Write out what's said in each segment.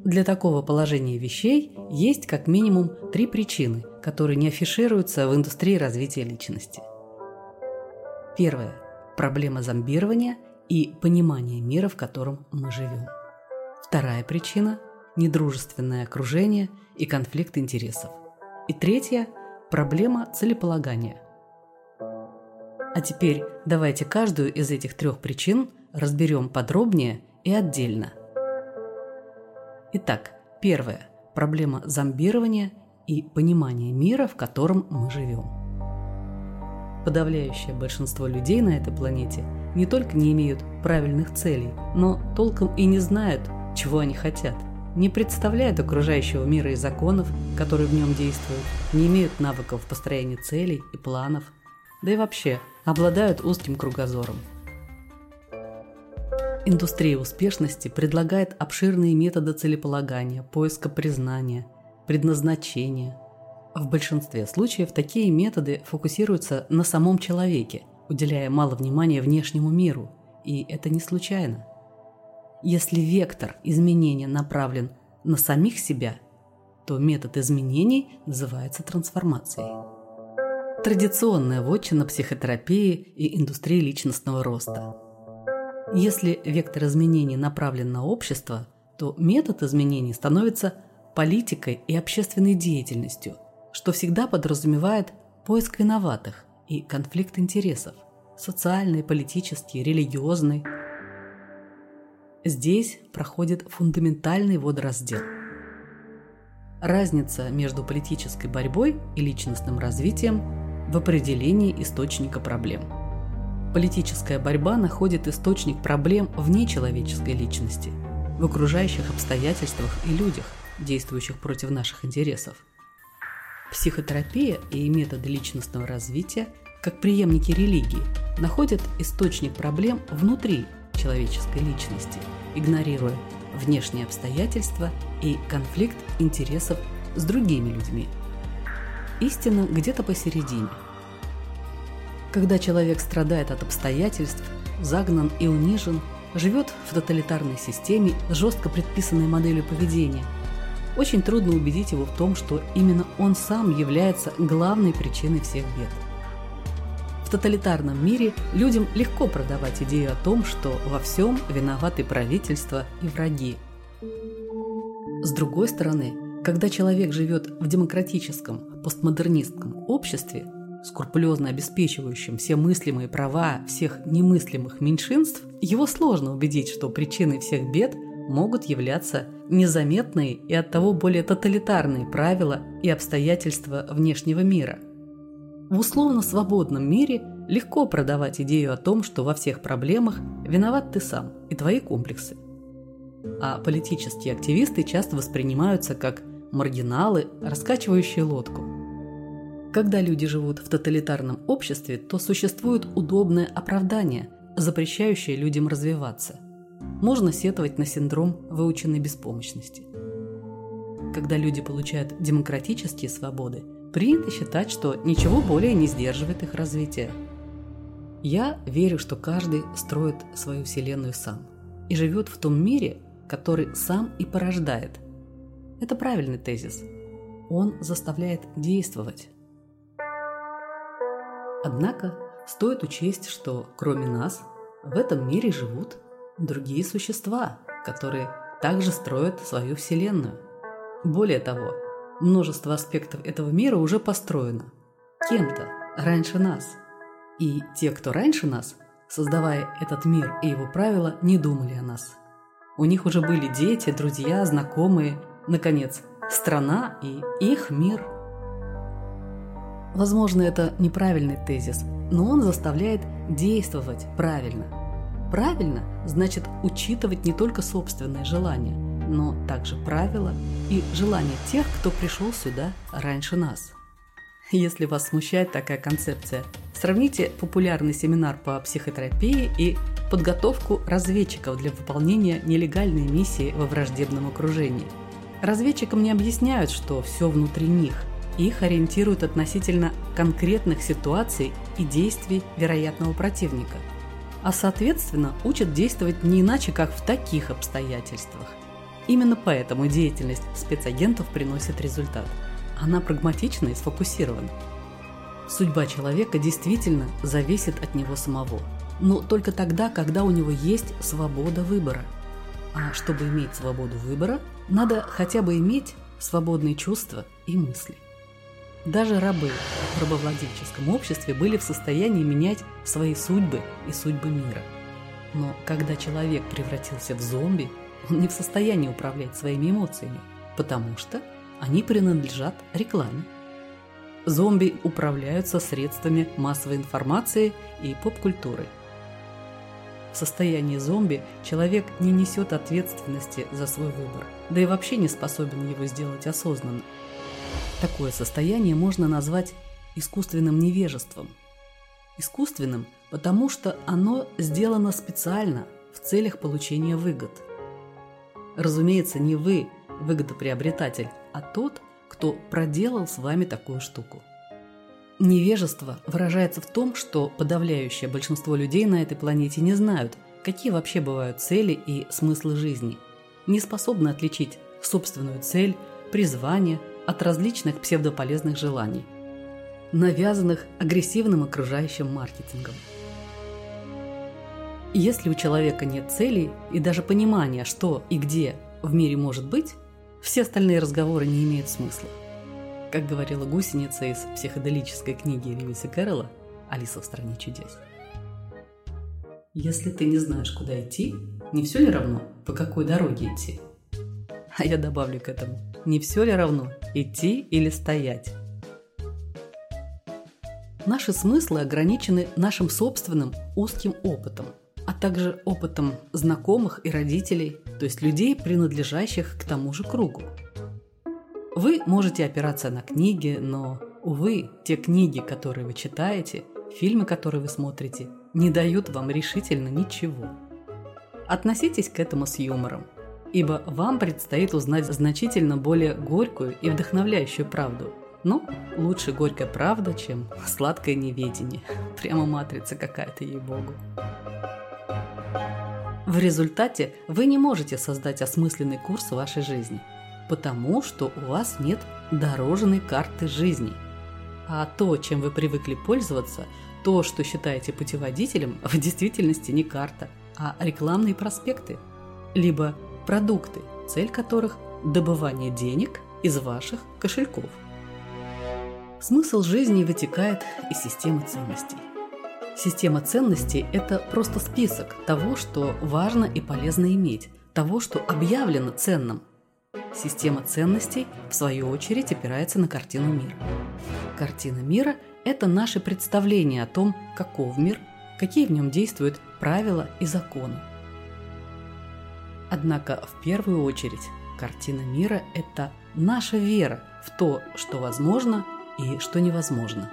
Для такого положения вещей есть как минимум 3 причины, которые не афишируются в индустрии развития личности. Первое – проблема зомбирования и понимания мира, в котором мы живем. Вторая причина – недружественное окружение и конфликт интересов. И третья – проблема целеполагания. А теперь давайте каждую из этих 3 причин разберем подробнее и отдельно. Итак, первое – проблема зомбирования и понимания мира, в котором мы живем. Подавляющее большинство людей на этой планете не только не имеют правильных целей, но толком и не знают, чего они хотят, не представляют окружающего мира и законов, которые в нем действуют, не имеют навыков построения целей и планов, да и вообще обладают узким кругозором. Индустрия успешности предлагает обширные методы целеполагания, поиска признания, предназначения. В большинстве случаев такие методы фокусируются на самом человеке, уделяя мало внимания внешнему миру, и это не случайно. Если вектор изменения направлен на самих себя, то метод изменений называется трансформацией. Традиционная вотчина психотерапии и индустрии личностного роста. Если вектор изменений направлен на общество, то метод изменений становится политикой и общественной деятельностью, что всегда подразумевает поиск виноватых и конфликт интересов – социальный, политический, религиозный. Здесь проходит фундаментальный водораздел. Разница между политической борьбой и личностным развитием в определении источника проблем. Политическая борьба находит источник проблем вне человеческой личности, в окружающих обстоятельствах и людях, действующих против наших интересов. Психотерапия и методы личностного развития, как преемники религии, находят источник проблем внутри человеческой личности, игнорируя внешние обстоятельства и конфликт интересов с другими людьми. Истина где-то посередине. Когда человек страдает от обстоятельств, загнан и унижен, живет в тоталитарной системе с жестко предписанной моделью поведения, очень трудно убедить его в том, что именно он сам является главной причиной всех бед. В тоталитарном мире людям легко продавать идею о том, что во всем виноваты правительство и враги. С другой стороны, когда человек живет в демократическом, постмодернистском обществе, скрупулезно обеспечивающим все мыслимые права всех немыслимых меньшинств, его сложно убедить, что причиной всех бед могут являться незаметные и оттого более тоталитарные правила и обстоятельства внешнего мира. В условно свободном мире легко продавать идею о том, что во всех проблемах виноват ты сам и твои комплексы. А политические активисты часто воспринимаются как маргиналы, раскачивающие лодку. Когда люди живут в тоталитарном обществе, то существует удобное оправдание, запрещающее людям развиваться. Можно сетовать на синдром выученной беспомощности. Когда люди получают демократические свободы, принято считать, что ничего более не сдерживает их развитие. Я верю, что каждый строит свою вселенную сам и живет в том мире, который сам и порождает. Это правильный тезис. Он заставляет действовать. Однако стоит учесть, что кроме нас в этом мире живут другие существа, которые также строят свою вселенную. Более того, множество аспектов этого мира уже построено кем-то раньше нас. И те, кто раньше нас, создавая этот мир и его правила, не думали о нас. У них уже были дети, друзья, знакомые, наконец, страна и их мир. Возможно, это неправильный тезис, но он заставляет действовать правильно. Правильно значит учитывать не только собственные желания, но также правила и желания тех, кто пришел сюда раньше нас. Если вас смущает такая концепция, сравните популярный семинар по психотерапии и подготовку разведчиков для выполнения нелегальной миссии во враждебном окружении. Разведчикам не объясняют, что все внутри них. Их ориентируют относительно конкретных ситуаций и действий вероятного противника. А соответственно учат действовать не иначе, как в таких обстоятельствах. Именно поэтому деятельность спецагентов приносит результат. Она прагматична и сфокусирована. Судьба человека действительно зависит от него самого, но только тогда, когда у него есть свобода выбора. А чтобы иметь свободу выбора, надо хотя бы иметь свободные чувства и мысли. Даже рабы в рабовладельческом обществе были в состоянии менять свои судьбы и судьбы мира. Но когда человек превратился в зомби, он не в состоянии управлять своими эмоциями, потому что они принадлежат рекламе. Зомби управляются средствами массовой информации и поп-культурой. В состоянии зомби человек не несет ответственности за свой выбор, да и вообще не способен его сделать осознанно. Такое состояние можно назвать искусственным невежеством. Искусственным, потому что оно сделано специально в целях получения выгод. Разумеется, не вы выгодоприобретатель, а тот, кто проделал с вами такую штуку. Невежество выражается в том, что подавляющее большинство людей на этой планете не знают, какие вообще бывают цели и смыслы жизни, не способны отличить собственную цель, призвание от различных псевдополезных желаний, навязанных агрессивным окружающим маркетингом. Если у человека нет целей и даже понимания, что и где в мире может быть, все остальные разговоры не имеют смысла. Как говорила гусеница из психоделической книги Льюиса Кэрролла «Алиса в стране чудес». Если ты не знаешь, куда идти, не все ли равно, по какой дороге идти? А я добавлю к этому, не все ли равно, идти или стоять? Наши смыслы ограничены нашим собственным узким опытом, а также опытом знакомых и родителей, то есть людей, принадлежащих к тому же кругу. Вы можете опираться на книги, но, увы, те книги, которые вы читаете, фильмы, которые вы смотрите, не дают вам решительно ничего. Относитесь к этому с юмором, ибо вам предстоит узнать значительно более горькую и вдохновляющую правду. Но лучше горькая правда, чем сладкое неведение. Прямо матрица какая-то, ей-богу. В результате вы не можете создать осмысленный курс вашей жизни, потому что у вас нет дорожной карты жизни. А то, чем вы привыкли пользоваться, то, что считаете путеводителем, в действительности не карта, а рекламные проспекты, либо продукты, цель которых – добывание денег из ваших кошельков. Смысл жизни вытекает из системы ценностей. Система ценностей – это просто список того, что важно и полезно иметь, того, что объявлено ценным. Система ценностей, в свою очередь, опирается на картину мира. Картина мира – это наше представление о том, каков мир, какие в нем действуют правила и законы. Однако, в первую очередь, картина мира – это наша вера в то, что возможно и что невозможно.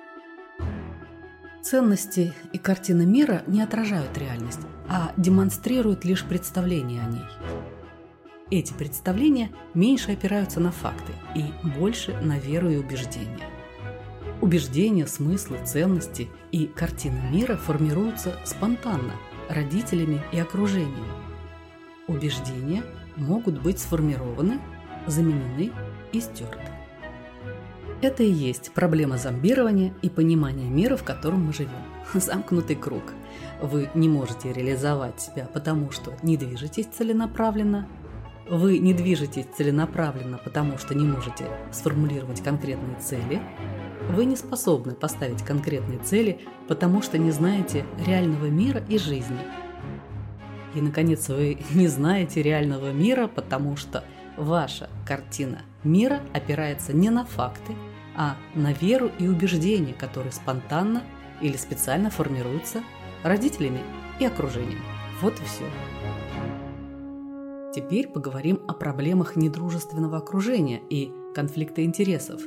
Ценности и картина мира не отражают реальность, а демонстрируют лишь представление о ней. Эти представления меньше опираются на факты и больше на веру и убеждения. Убеждения, смыслы, ценности и картина мира формируются спонтанно, родителями и окружением. Убеждения могут быть сформированы, заменены и стерты. Это и есть проблема зомбирования и понимания мира, в котором мы живем. Замкнутый круг. Вы не можете реализовать себя, потому что не движетесь целенаправленно. Вы не движетесь целенаправленно, потому что не можете сформулировать конкретные цели. Вы не способны поставить конкретные цели, потому что не знаете реального мира и жизни. И, наконец, вы не знаете реального мира, потому что ваша картина мира опирается не на факты, а на веру и убеждения, которые спонтанно или специально формируются родителями и окружением. Вот и все. Теперь поговорим о проблемах недружественного окружения и конфликта интересов.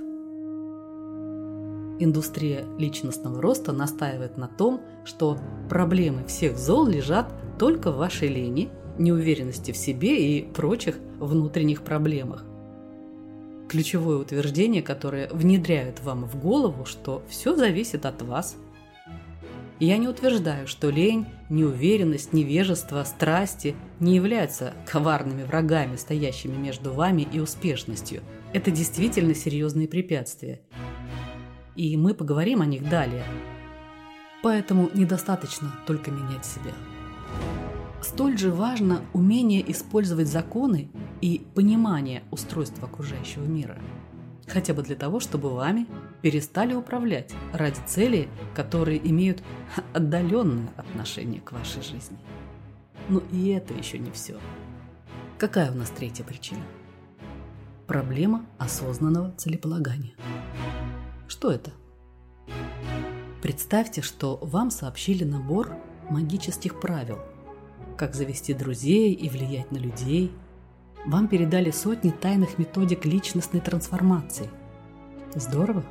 Индустрия личностного роста настаивает на том, что проблемы всех зол лежат только в вашей лени, неуверенности в себе и прочих внутренних проблемах. Ключевое утверждение, которое внедряют вам в голову, что все зависит от вас. Я не утверждаю, что лень, неуверенность, невежество, страсти не являются коварными врагами, стоящими между вами и успешностью. Это действительно серьезные препятствия. И мы поговорим о них далее. Поэтому недостаточно только менять себя. Столь же важно умение использовать законы и понимание устройства окружающего мира. Хотя бы для того, чтобы вами перестали управлять ради целей, которые имеют отдаленное отношение к вашей жизни. Но и это еще не все. Какая у нас третья причина? Проблема осознанного целеполагания. Что это? Представьте, что вам сообщили набор магических правил, как завести друзей и влиять на людей. Вам передали сотни тайных методик личностной трансформации. Здорово?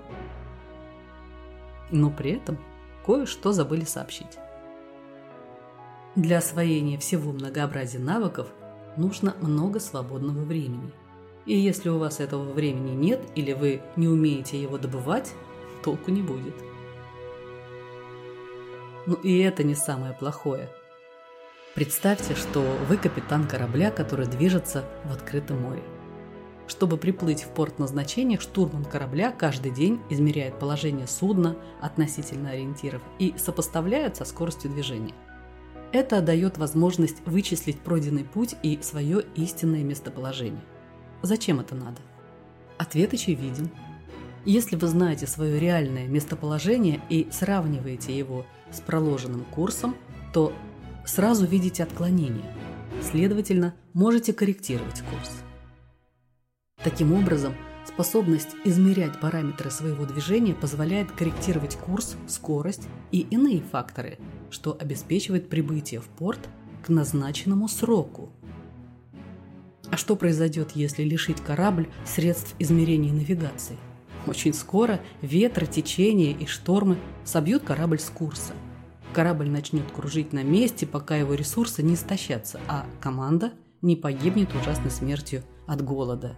Но при этом кое-что забыли сообщить. Для освоения всего многообразия навыков нужно много свободного времени. И если у вас этого времени нет или вы не умеете его добывать, толку не будет. Но и это не самое плохое. Представьте, что вы капитан корабля, который движется в открытом море. Чтобы приплыть в порт назначения, штурман корабля каждый день измеряет положение судна относительно ориентиров и сопоставляет со скоростью движения. Это дает возможность вычислить пройденный путь и свое истинное местоположение. Зачем это надо? Ответ очевиден. Если вы знаете свое реальное местоположение и сравниваете его с проложенным курсом, то сразу видите отклонения, следовательно, можете корректировать курс. Таким образом, способность измерять параметры своего движения позволяет корректировать курс, скорость и иные факторы, что обеспечивает прибытие в порт к назначенному сроку. А что произойдет, если лишить корабль средств измерения и навигации? Очень скоро ветры, течения и штормы собьют корабль с курса. Корабль начнет кружить на месте, пока его ресурсы не истощатся, а команда не погибнет ужасной смертью от голода.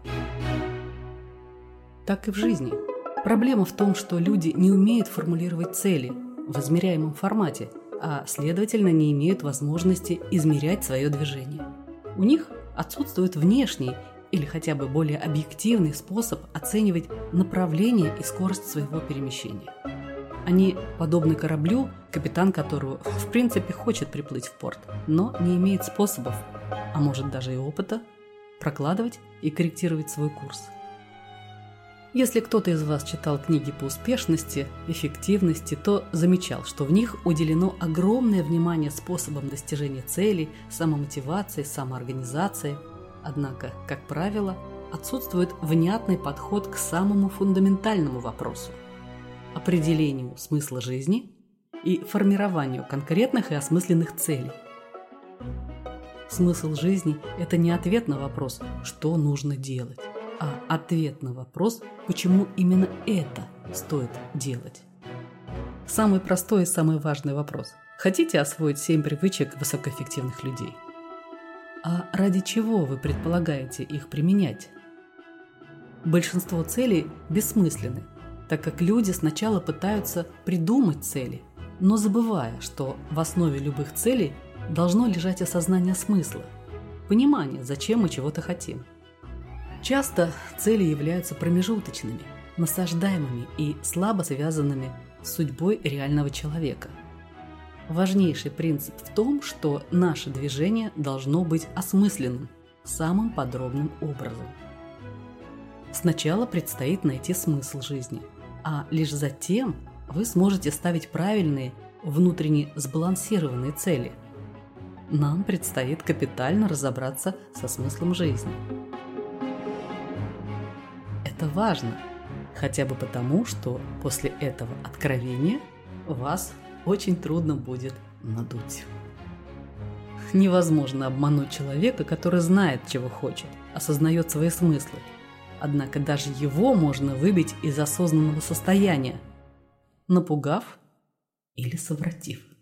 Так и в жизни. Проблема в том, что люди не умеют формулировать цели в измеряемом формате, а следовательно не имеют возможности измерять свое движение. У них отсутствует внешний или хотя бы более объективный способ оценивать направление и скорость своего перемещения. Они подобны кораблю, капитан которого в принципе хочет приплыть в порт, но не имеет способов, а может даже и опыта, прокладывать и корректировать свой курс. Если кто-то из вас читал книги по успешности, эффективности, то замечал, что в них уделено огромное внимание способам достижения целей, самомотивации, самоорганизации. Однако, как правило, отсутствует внятный подход к самому фундаментальному вопросу – определению смысла жизни и формированию конкретных и осмысленных целей. Смысл жизни – это не ответ на вопрос, что нужно делать, а ответ на вопрос, почему именно это стоит делать. Самый простой и самый важный вопрос. Хотите освоить 7 привычек высокоэффективных людей? А ради чего вы предполагаете их применять? Большинство целей бессмысленны, так как люди сначала пытаются придумать цели, но забывая, что в основе любых целей должно лежать осознание смысла, понимание, зачем мы чего-то хотим. Часто цели являются промежуточными, насаждаемыми и слабо связанными с судьбой реального человека. Важнейший принцип в том, что наше движение должно быть осмысленным самым подробным образом. Сначала предстоит найти смысл жизни, а лишь затем вы сможете ставить правильные, внутренне сбалансированные цели. Нам предстоит капитально разобраться со смыслом жизни. Это важно, хотя бы потому, что после этого откровения вас очень трудно будет надуть. Невозможно обмануть человека, который знает, чего хочет, осознает свои смыслы. Однако даже его можно выбить из осознанного состояния, напугав или совратив.